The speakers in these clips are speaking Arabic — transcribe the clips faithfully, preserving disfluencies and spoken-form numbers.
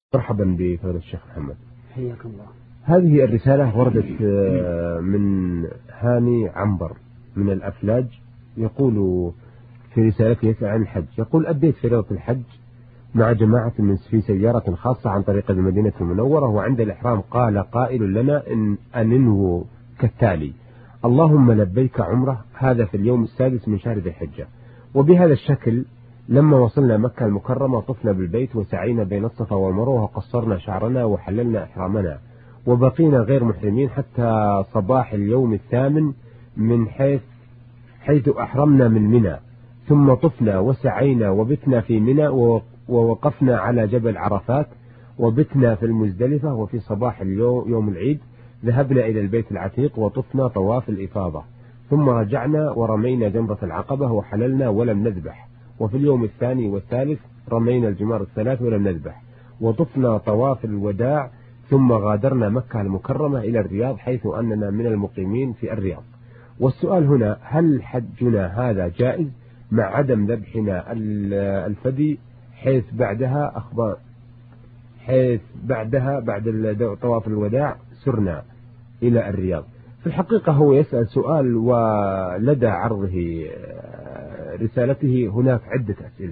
مرحبا بفضيلة الشيخ محمد. حياك الله. هذه الرسالة وردت من هاني عنبر من الأفلاج، يقول في رسالته يسأل عن الحج، يقول أديت فريضة الحج مع جماعة من في سيارة خاصة عن طريق المدينة المنورة، وعند الإحرام قال قائل لنا إن أننه كالتالي: اللهم لبيك عمره، هذا في اليوم السادس من شهر ذي الحجة. وبهذا الشكل لما وصلنا مكة المكرمة طفنا بالبيت وسعينا بين الصفا والمروة وقصرنا شعرنا وحللنا إحرامنا، وبقينا غير محرمين حتى صباح اليوم الثامن من حيث حيث أحرمنا من منى، ثم طفنا وسعينا وبتنا في منى ووقفنا على جبل عرفات وبتنا في المزدلفة، وفي صباح اليوم يوم العيد ذهبنا إلى البيت العتيق وطفنا طواف الإفاضة، ثم رجعنا ورمينا جمرة العقبة وحللنا ولم نذبح. وفي اليوم الثاني والثالث رمينا الجمار الثلاث ولم نذبح، وطفنا طواف الوداع، ثم غادرنا مكة المكرمة إلى الرياض حيث أننا من المقيمين في الرياض. والسؤال هنا: هل حجنا هذا جائز مع عدم ذبحنا الفدي حيث بعدها أخبار حيث بعدها بعد طواف الوداع سرنا إلى الرياض؟ في الحقيقة هو يسأل سؤال، ولدى عرضه رسالته هناك عدة أسئلة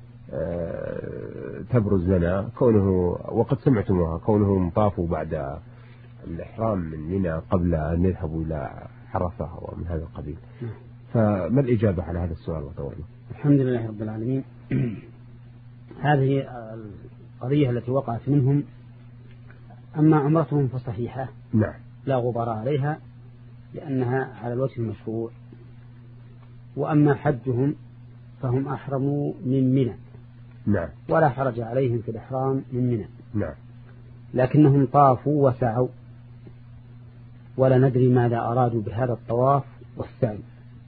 تبرز لنا، كونه وقد سمعتموها، كونهم طافوا بعد الإحرام من منى قبل أن يذهبوا إلى عرفة ومن هذا القبيل. فما الإجابة على هذا السؤال وطوله؟ الحمد لله رب العالمين. هذه القضية التي وقعت منهم، أما عمرتهم فصحيحة، نعم، لا غبار عليها لأنها على الوجه المشروع. وأما حجهم فهم أحرموا من منى، نعم، ولا حرج عليهم في الإحرام من منى، نعم، لكنهم طافوا وسعوا، ولا ندري ماذا أرادوا بهذا الطواف والسعي.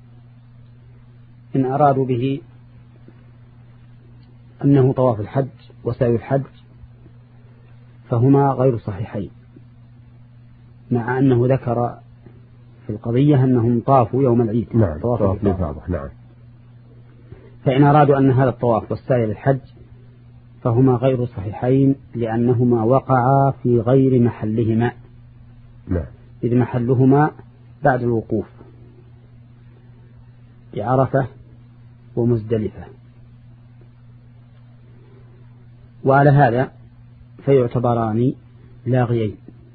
إن أرادوا به أنه طواف الحج وسعي الحج فهما غير صحيحين، مع أنه ذكر في القضية أنهم طافوا يوم العيد. نعم، طواف الإفاضة. نعم. فإن أرادوا أن هذا الطواف والسعي للحج فهما غير صحيحين، لأنهما وقعا في غير محلهما. نعم. إذ محلهما بعد الوقوف بعرفة ومزدلفة، وعلى هذا فيعتبران لاغيين.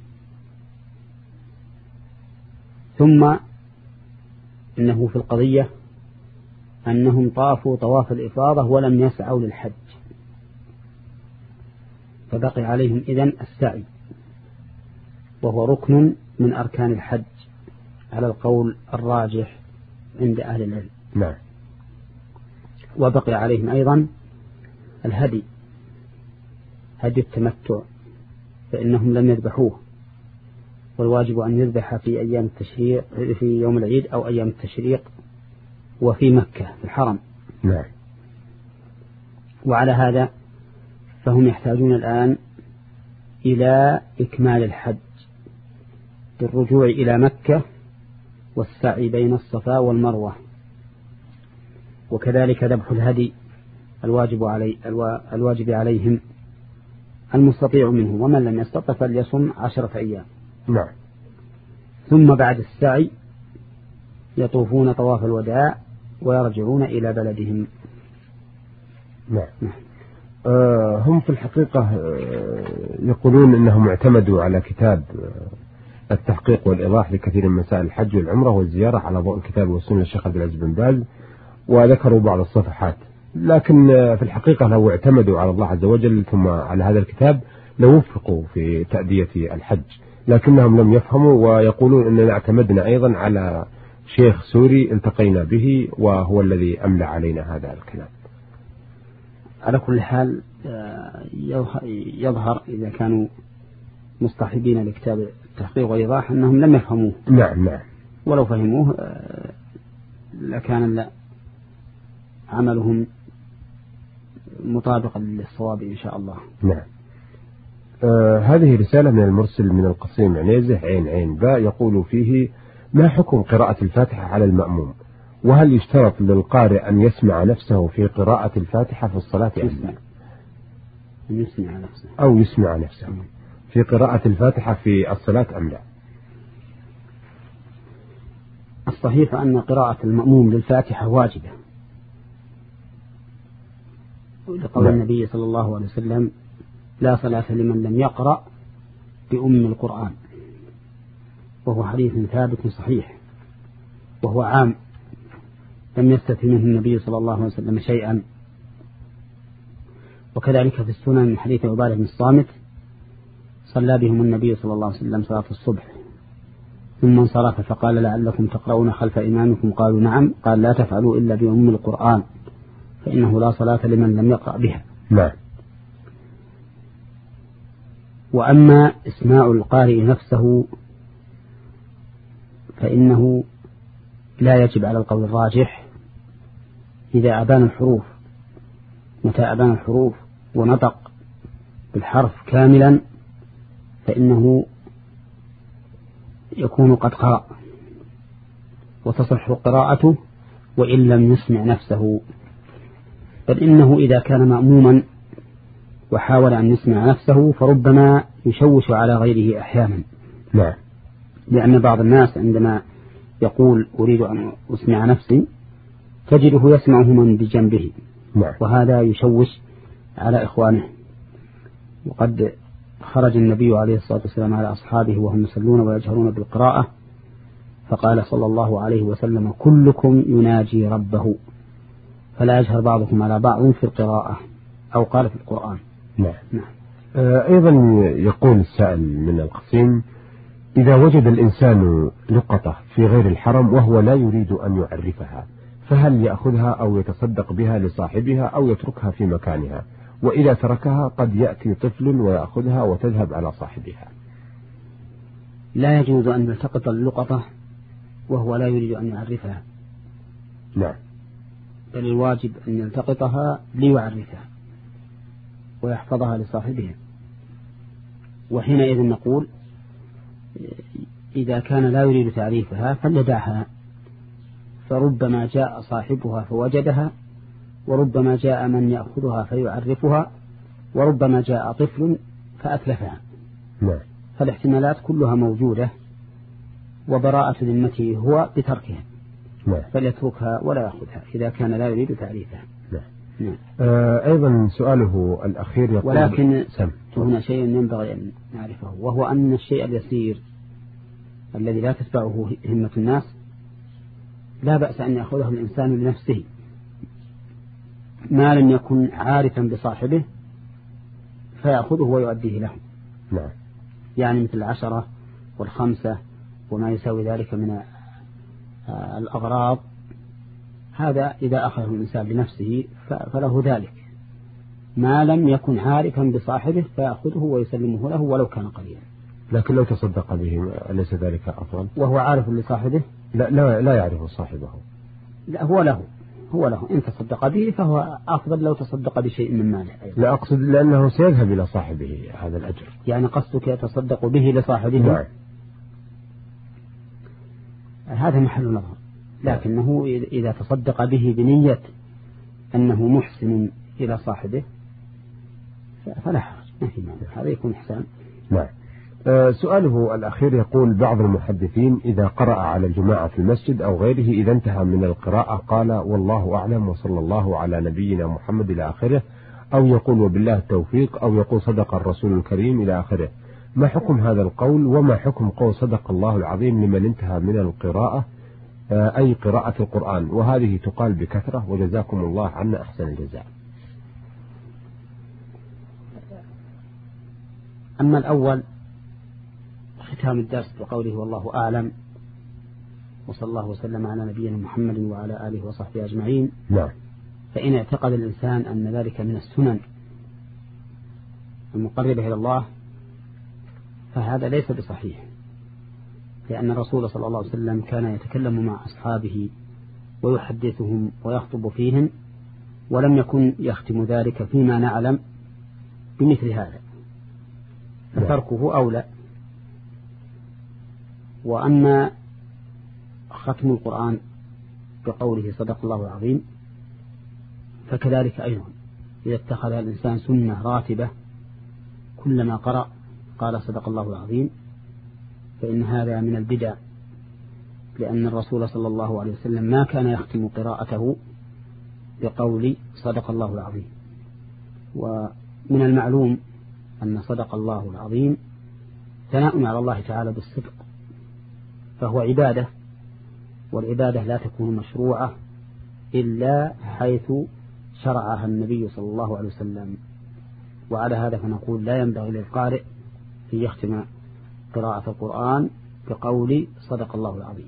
ثم إنه في القضية أنهم طافوا طواف الإفاضة ولم يسعوا للحج، فبقي عليهم إذن السعي، وهو ركن من أركان الحج على القول الراجح عند أهل العلم. نعم. وبقي عليهم أيضا الهدي، هدي التمتع، فإنهم لم يذبحوه، والواجب أن يذبح في أيام التشريق، في يوم العيد أو أيام التشريق، وفي مكة في الحرم. نعم. وعلى هذا فهم يحتاجون الآن إلى إكمال الحج بالرجوع إلى مكة والسعي بين الصفا والمروة، وكذلك ذبح الهدي الواجب علي الواجب عليهم المستطيع منهم، ومن لم يستطع فليصم عشرة أيام. نعم. ثم بعد السعي يطوفون طواف الوداع ويرجعون إلى بلدهم. نعم. نعم. آه هم في الحقيقة آه يقولون أنهم اعتمدوا على كتاب آه التحقيق والإيضاح لكثير من مسائل الحج والعمرة والزيارة على ضوء الكتاب والسنة للشيخ عبد العزيز بن باز، وذكروا بعض الصفحات، لكن آه في الحقيقة لو اعتمدوا على الله عز وجل ثم على هذا الكتاب لوفقوا في تأدية الحج، لكنهم لم يفهموا، ويقولون أننا اعتمدنا أيضا على شيخ سوري التقينا به وهو الذي أملى علينا هذا الكلام. على كل حال يظهر إذا كانوا مصطحبين لكتاب التحقيق والإيضاح أنهم لم يفهموه. نعم، نعم. ولو فهموه لكان عملهم مطابقا للصواب إن شاء الله. نعم. آه هذه رسالة من المرسل من القصيم عنيزة عين عين باء، يقول فيه: ما حكم قراءة الفاتحة على المأموم؟ وهل يشترط للقارئ أن يسمع نفسه في قراءة الفاتحة في الصلاة أم لا؟ أن يسمع نفسه أو يسمع نفسه في قراءة الفاتحة في الصلاة أم لا؟ الصحيح أن قراءة المأموم للفاتحة واجبة، لقول النبي صلى الله عليه وسلم: لا صلاة لمن لم يقرأ بأم القرآن، وهو حديث ثابت صحيح، وهو عام لم يستثن منه النبي صلى الله عليه وسلم شيئا. وكذلك في السنن من حديث عبادة بن الصامت: صلى بهم النبي صلى الله عليه وسلم صلاة الصبح ثم انصرف فقال: لعلكم تقرؤون خلف إمامكم؟ قالوا: نعم. قال: لا تفعلوا إلا بأم القرآن فإنه لا صلاة لمن لم يقرأ بها. نعم. وأما إسماع القارئ نفسه فإنه لا يجب على القول الراجح إذا أبان الحروف، متى أبان الحروف ونطق بالحرف كاملا فإنه يكون قد قرأ وتصح قراءته وإن لم يسمع نفسه. بل إنه إذا كان مأموما وحاول أن يسمع نفسه فربما يشوش على غيره أحيانا. نعم. لأن بعض الناس عندما يقول أريد أن أسمع نفسي تجده يسمعه من بجنبه. نعم. وهذا يشوش على إخوانه. وقد خرج النبي عليه الصلاة والسلام على أصحابه وهم يصلون ويجهرون بالقراءة فقال صلى الله عليه وسلم: كلكم يناجي ربه فلا يجهر بعضكم على بعض في القراءة، أو قال في القرآن. نعم. نعم. آه أيضا يقول السائل من القصيم: إذا وجد الإنسان لقطة في غير الحرم وهو لا يريد أن يعرفها فهل يأخذها أو يتصدق بها لصاحبها أو يتركها في مكانها؟ وإذا تركها قد يأتي طفل ويأخذها وتذهب على صاحبها. لا يجوز أن يلتقط اللقطة وهو لا يريد أن يعرفها. نعم. بل الواجب أن يلتقطها ليعرفها ويحفظها لصاحبها. وحينئذ نقول: إذا كان لا يريد تعريفها فليدعها، فربما جاء صاحبها فوجدها، وربما جاء من يأخذها فيعرفها، وربما جاء طفل فأتلفها. نعم. فالاحتمالات كلها موجودة، وبراءة ذمته هو بتركها. نعم. فليتركها ولا يأخذها إذا كان لا يريد تعريفها. نعم. نعم. آه أيضا سؤاله الأخير يقول: ولكن سم. هنا شيء ينبغي أن نعرفه، وهو أن الشيء اليسير الذي لا تتبعه همة الناس لا بأس أن يأخذه الإنسان لنفسه ما لم يكن عارفا بصاحبه فيأخذه ويؤديه له. نعم. يعني مثل العشرة والخمسة وما يساوي ذلك من الأغراض، هذا إذا أخذه الإنسان لنفسه فله ذلك، ما لم يكن عارفا بصاحبه فيأخذه ويسلمه له ولو كان قليلا. لكن لو تصدق به أليس ذلك أفضل؟ وهو عارف لصاحبه؟ لا لا, لا يعرف صاحبه. لا، هو له هو له إن تصدق به فهو أفضل لو تصدق بشيء من ماله أيضا. لا أقصد لأنه سيذهب إلى صاحبه هذا الأجر. يعني قصدك يتصدق به لصاحبه؟ نعم. هذا محل نظر، لكنه إذا تصدق به بنية أنه محسن إلى صاحبه فلا حرج، ما في مانع، هذا يكون إحسان. نعم. أه سؤاله الأخير يقول: بعض المحدثين إذا قرأ على الجماعة في المسجد أو غيره إذا انتهى من القراءة قال والله أعلم وصلى الله على نبينا محمد إلى آخره، أو يقول وبالله التوفيق، أو يقول صدق الرسول الكريم إلى آخره، ما حكم هذا القول؟ وما حكم قول صدق الله العظيم لمن انتهى من القراءة أه أي قراءة القرآن؟ وهذه تقال بكثرة وجزاكم الله عنا أحسن الجزاء. أما الأول ختام الدرس بقوله والله أعلم وصلى الله وسلم على نبينا محمد وعلى آله وصحبه أجمعين. نعم. فإن اعتقد الإنسان أن ذلك من السنن المقربة إلى الله فهذا ليس بصحيح، لأن الرسول صلى الله عليه وسلم كان يتكلم مع أصحابه ويحدثهم ويخطب فيهم ولم يكن يختم ذلك فيما نعلم بمثل هذا، فتركه أولى. وأما ختم القرآن بقوله صدق الله العظيم فكذلك أيضا إذا اتخذ الإنسان سنة راتبة كلما قرأ قال صدق الله العظيم، فإن هذا من البدع، لأن الرسول صلى الله عليه وسلم ما كان يختم قراءته بقول صدق الله العظيم. ومن المعلوم أن صدق الله العظيم ثناء على الله تعالى بالصدق، فهو عبادة، والعبادة لا تكون مشروعة إلا حيث شرعها النبي صلى الله عليه وسلم. وعلى هذا فنقول لا ينبغي للقارئ أن يختم قراءة القرآن بقول صدق الله العظيم.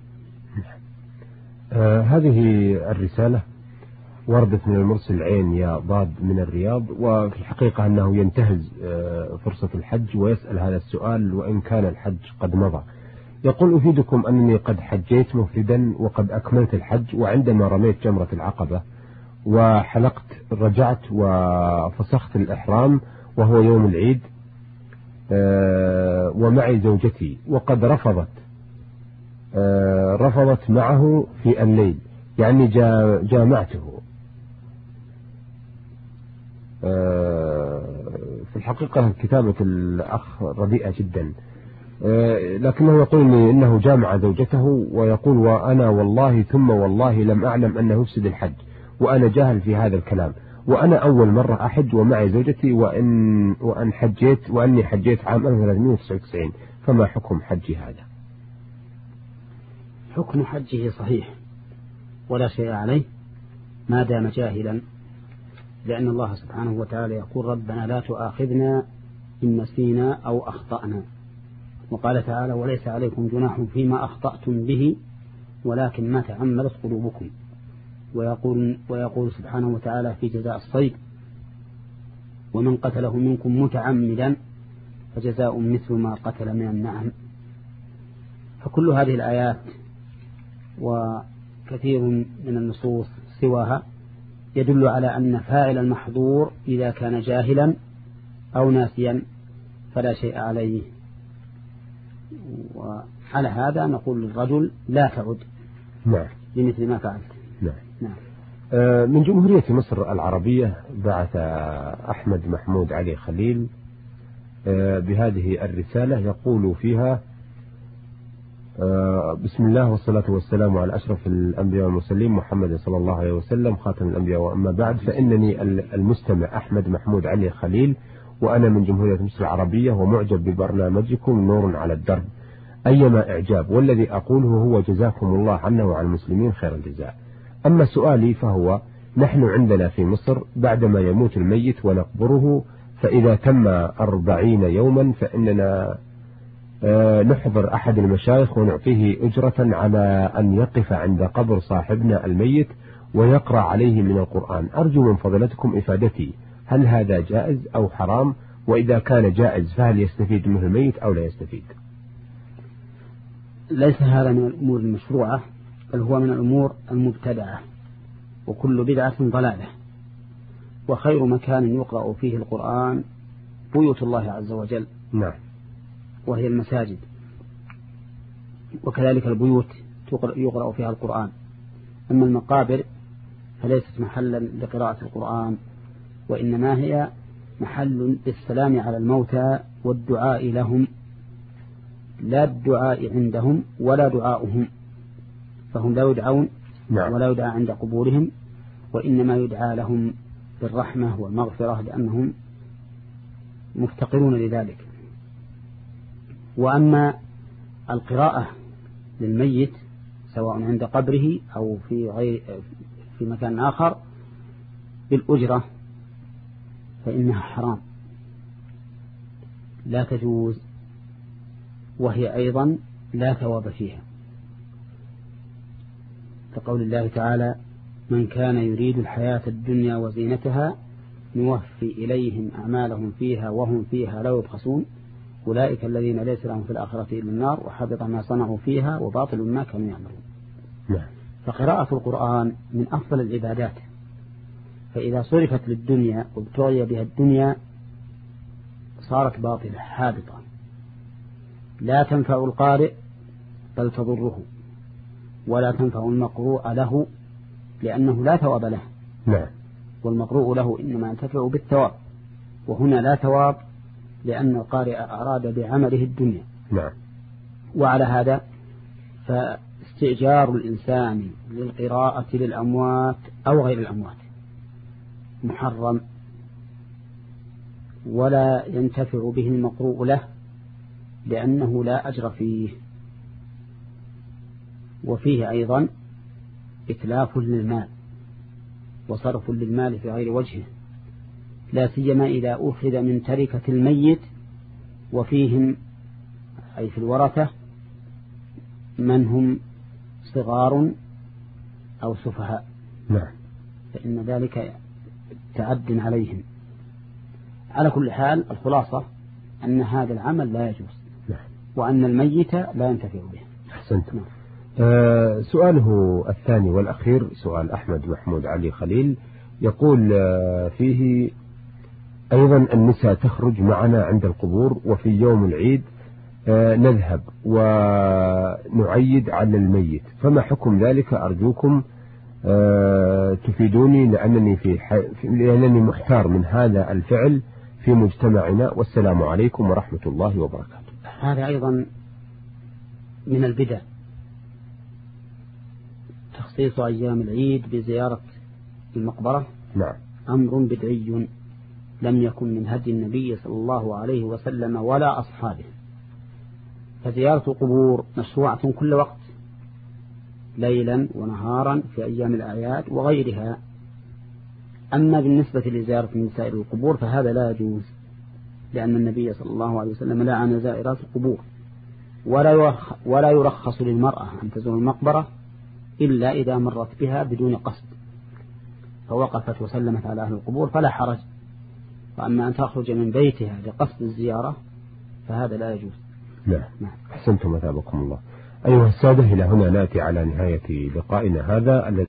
آه هذه الرسالة وردت من المرسل عين يا ضاد من الرياض، وفي الحقيقة أنه ينتهز آه فرصة الحج ويسأل هذا السؤال وإن كان الحج قد مضى. يقول: أفيدكم أنني قد حجيت مفردا وقد أكملت الحج، وعندما رميت جمرة العقبة وحلقت رجعت وفسخت الإحرام وهو يوم العيد آه ومعي زوجتي، وقد رفضت آه رفضت معه في الليل، يعني جا جامعته. آه في الحقيقة كتابة الأخ رديئة جدا، آه لكنه يقول إنه جامع زوجته، ويقول: وأنا والله ثم والله لم أعلم أنه يفسد الحج، وأنا جاهل في هذا الكلام، وأنا أول مرة أحج ومعي زوجتي، وإن وأن حجيت وأني حجيت عام ألف وثلاثمائة وتسعة وتسعين، فما حكم حجي هذا؟ حكم حجه صحيح ولا شيء عليه ما دام جاهلا، لأن الله سبحانه وتعالى يقول: ربنا لا تؤاخذنا إن نسينا أو أخطأنا. وقال تعالى: وليس عليكم جناح فيما أخطأتم به ولكن ما تعمدت قلوبكم. ويقول, ويقول سبحانه وتعالى في جزاء الصيد: ومن قتله منكم متعمدا فجزاء مثل ما قتل من النعم. فكل هذه الآيات وكثير من النصوص سواها يدل على أن فاعل المحظور إذا كان جاهلا أو ناسيا فلا شيء عليه. وعلى هذا نقول للرجل: لا تعد نعم بمثل ما فعلت. نعم. نعم. من جمهورية مصر العربية بعث أحمد محمود علي خليل بهذه الرسالة، يقول فيها: بسم الله والصلاة والسلام على أشرف الأنبياء والمرسلين محمد صلى الله عليه وسلم خاتم الأنبياء، وأما بعد، فإنني المستمع أحمد محمود علي خليل، وأنا من جمهورية مصر العربية، ومعجب ببرنامجكم نور على الدرب، أيما إعجاب، والذي أقوله هو جزاكم الله عنا وعن المسلمين خير الجزاء. أما سؤالي فهو: نحن عندنا في مصر بعدما يموت الميت ونقبره، فإذا تم أربعين يوما فإننا نحضر أحد المشايخ ونعطيه أجرة على أن يقف عند قبر صاحبنا الميت ويقرأ عليه من القرآن. أرجو من فضلتكم إفادتي، هل هذا جائز أو حرام؟ وإذا كان جائز فهل يستفيد منه الميت أو لا يستفيد؟ ليس هذا من الأمور المشروعة، بل هو من الأمور المبتدعة، وكل بدعة ضلالة. وخير مكان يقرأ فيه القرآن بيوت الله عز وجل، نعم، وهي المساجد، وكذلك البيوت يقرأ فيها القرآن. أما المقابر فليست محلا لقراءة القرآن، وإنما هي محل للسلام على الموتى والدعاء لهم، لا الدعاء عندهم ولا دعاؤهم، فهم لا يدعون نعم. ولا يدعى عند قبورهم، وإنما يدعى لهم بالرحمة والمغفرة لأنهم مفتقرون لذلك. وأما القراءة للميت سواء عند قبره أو في غير في مكان آخر بالأجرة فإنها حرام لا تجوز، وهي أيضا لا ثواب فيها، كقول الله تعالى: من كان يريد الحياة الدنيا وزينتها نوفي إليهم أعمالهم فيها وهم فيها لا يبخسون أولئك الذين ليس لهم في الآخرة إلا النار وحبط ما صنعوا فيها وباطل ما كانوا يعملون. نعم. فقراءة القرآن من أفضل العبادات، فإذا صرفت للدنيا وابتغي بها الدنيا صارت باطلة حابطة لا تنفع القارئ بل تضره، ولا تنفع المقروء له لأنه لا ثواب له. نعم. والمقروء له إنما ينتفع بالثواب، وهنا لا ثواب لأن القارئ أراد بعمله الدنيا. نعم. وعلى هذا فاستئجار الإنسان للقراءة للأموات أو غير الأموات محرم، ولا ينتفع به المقروء له لأنه لا أجر فيه، وفيه أيضا إتلاف للمال وصرف للمال في غير وجهه، لا سيما إذا أخذ من تركة الميت وفيهم أي في الورثة من هم صغار أو سفهاء. نعم. فإن ذلك تعد عليهم. على كل حال الخلاصة أن هذا العمل لا يجوز. نعم. وأن الميت لا ينتفع به. أحسنت. نعم. آه سؤاله الثاني والأخير سؤال أحمد محمود علي خليل، يقول آه فيه أيضا النساء تخرج معنا عند القبور، وفي يوم العيد آه نذهب ونعيد على الميت، فما حكم ذلك؟ أرجوكم آه تفيدوني، لأنني في ح... لأنني محتار من هذا الفعل في مجتمعنا، والسلام عليكم ورحمة الله وبركاته. هذا أيضا من البدع، تخصيص أيام العيد بزيارة المقبرة. نعم. أمر بدعي لم يكن من هدي النبي صلى الله عليه وسلم ولا أصحابه، فزيارة القبور مشروعة كل وقت ليلا ونهارا في أيام الأعياد وغيرها. أما بالنسبة لزيارة من سائر القبور فهذا لا يجوز، لأن النبي صلى الله عليه وسلم لعن زائرات القبور، ولا يرخص للمرأة أن تزور المقبرة إلا إذا مرت بها بدون قصد فوقفت وسلمت على أهل القبور فلا حرج، وأما أن تخرج من بيتها لقصد الزيارة فهذا لا يجوز. نعم. أحسنتم مثابكم الله. أيها السادة، إلى هنا نأتي على نهاية لقائنا هذا الذي